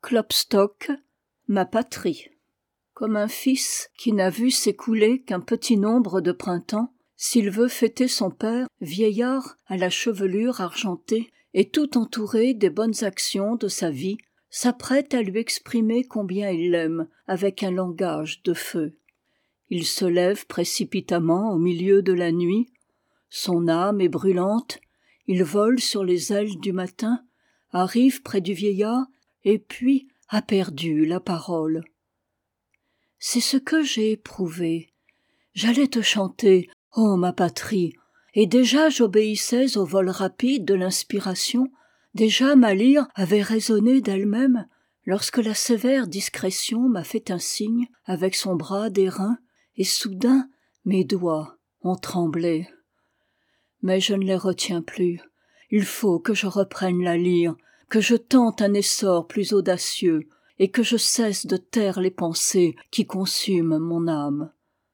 Klopstock, ma patrie. Comme un fils qui n'a vu s'écouler qu'un petit nombre de printemps, s'il veut fêter son père, vieillard à la chevelure argentée, et tout entouré des bonnes actions de sa vie, s'apprête à lui exprimer combien il l'aime avec un langage de feu. Il se lève précipitamment au milieu de la nuit, son âme est brûlante, il vole sur les ailes du matin, arrive près du vieillard, et puis a perdu la parole. C'est ce que j'ai éprouvé. J'allais te chanter, ô ma patrie, et déjà j'obéissais au vol rapide de l'inspiration, déjà ma lyre avait résonné d'elle-même, lorsque la sévère discrétion m'a fait un signe avec son bras d'airain, et soudain mes doigts ont tremblé. Mais je ne les retiens plus. Il faut que je reprenne la lyre, que je tente un essor plus audacieux, et que je cesse de taire les pensées qui consument mon âme.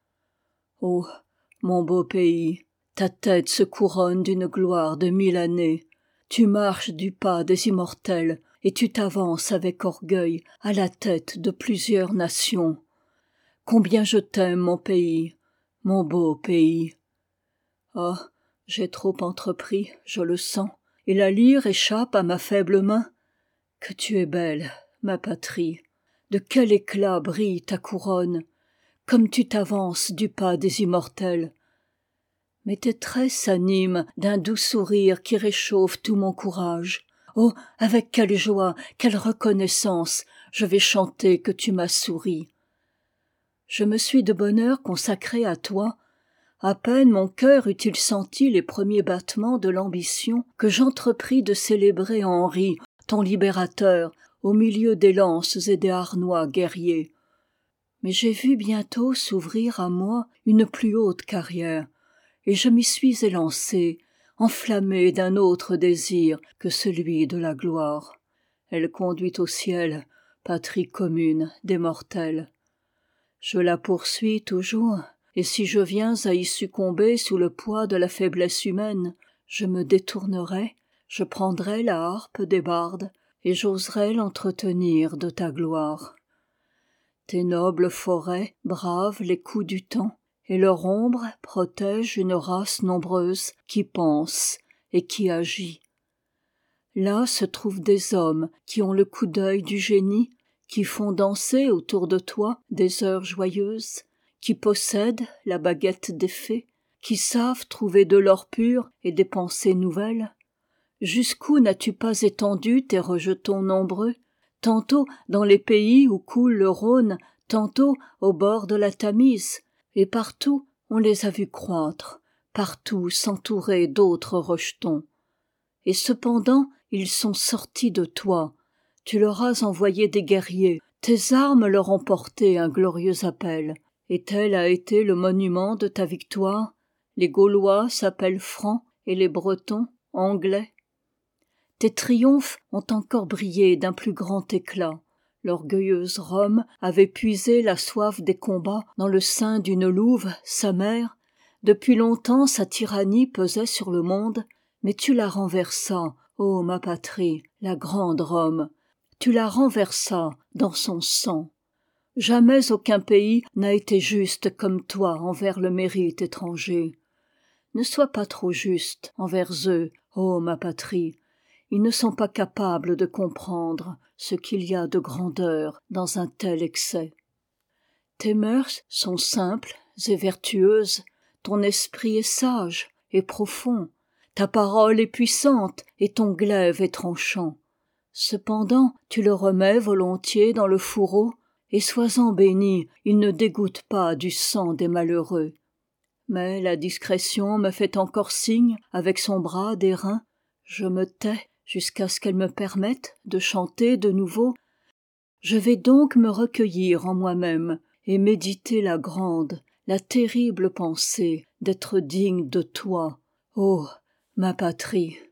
Ô, mon beau pays, ta tête se couronne d'une gloire de 1000 années. Tu marches du pas des immortels, et tu t'avances avec orgueil à la tête de plusieurs nations. Combien je t'aime, mon pays, mon beau pays. Ah, j'ai trop entrepris, je le sens, et la lyre échappe à ma faible main. Que tu es belle, ma patrie, de quel éclat brille ta couronne, comme tu t'avances du pas des immortels. Mais tes traits s'animent d'un doux sourire qui réchauffe tout mon courage. Oh, avec quelle joie, quelle reconnaissance je vais chanter que tu m'as souri. Je me suis de bonne heure consacrée à toi. À peine mon cœur eut-il senti les premiers battements de l'ambition que j'entrepris de célébrer Henri, ton libérateur, au milieu des lances et des harnois guerriers. Mais j'ai vu bientôt s'ouvrir à moi une plus haute carrière, et je m'y suis élancée, enflammée d'un autre désir que celui de la gloire. Elle conduit au ciel, patrie commune des mortels. Je la poursuis toujours, et si je viens à y succomber sous le poids de la faiblesse humaine, je me détournerai, je prendrai la harpe des bardes, et j'oserai l'entretenir de ta gloire. Tes nobles forêts bravent les coups du temps, et leur ombre protège une race nombreuse qui pense et qui agit. Là se trouvent des hommes qui ont le coup d'œil du génie, qui font danser autour de toi des heures joyeuses, qui possèdent la baguette des fées, qui savent trouver de l'or pur et des pensées nouvelles. Jusqu'où n'as-tu pas étendu tes rejetons nombreux, tantôt dans les pays où coule le Rhône, tantôt au bord de la Tamise, et partout on les a vus croître, partout s'entourer d'autres rejetons. Et cependant ils sont sortis de toi, tu leur as envoyé des guerriers, tes armes leur ont porté un glorieux appel, et tel a été le monument de ta victoire. Les Gaulois s'appellent Francs et les Bretons Anglais. Tes triomphes ont encore brillé d'un plus grand éclat. L'orgueilleuse Rome avait puisé la soif des combats dans le sein d'une louve, sa mère. Depuis longtemps sa tyrannie pesait sur le monde, mais tu la renversas, ô ma patrie, la grande Rome. Tu la renversas dans son sang. Jamais aucun pays n'a été juste comme toi envers le mérite étranger. Ne sois pas trop juste envers eux, ô ma patrie. Ils ne sont pas capables de comprendre ce qu'il y a de grandeur dans un tel excès. Tes mœurs sont simples et vertueuses, ton esprit est sage et profond, ta parole est puissante et ton glaive est tranchant. Cependant tu le remets volontiers dans le fourreau, et sois-en béni, il ne dégoûte pas du sang des malheureux. Mais la discrétion me fait encore signe avec son bras d'airain. Je me tais jusqu'à ce qu'elle me permette de chanter de nouveau. Je vais donc me recueillir en moi-même et méditer la grande, la terrible pensée d'être digne de toi, ô ma patrie.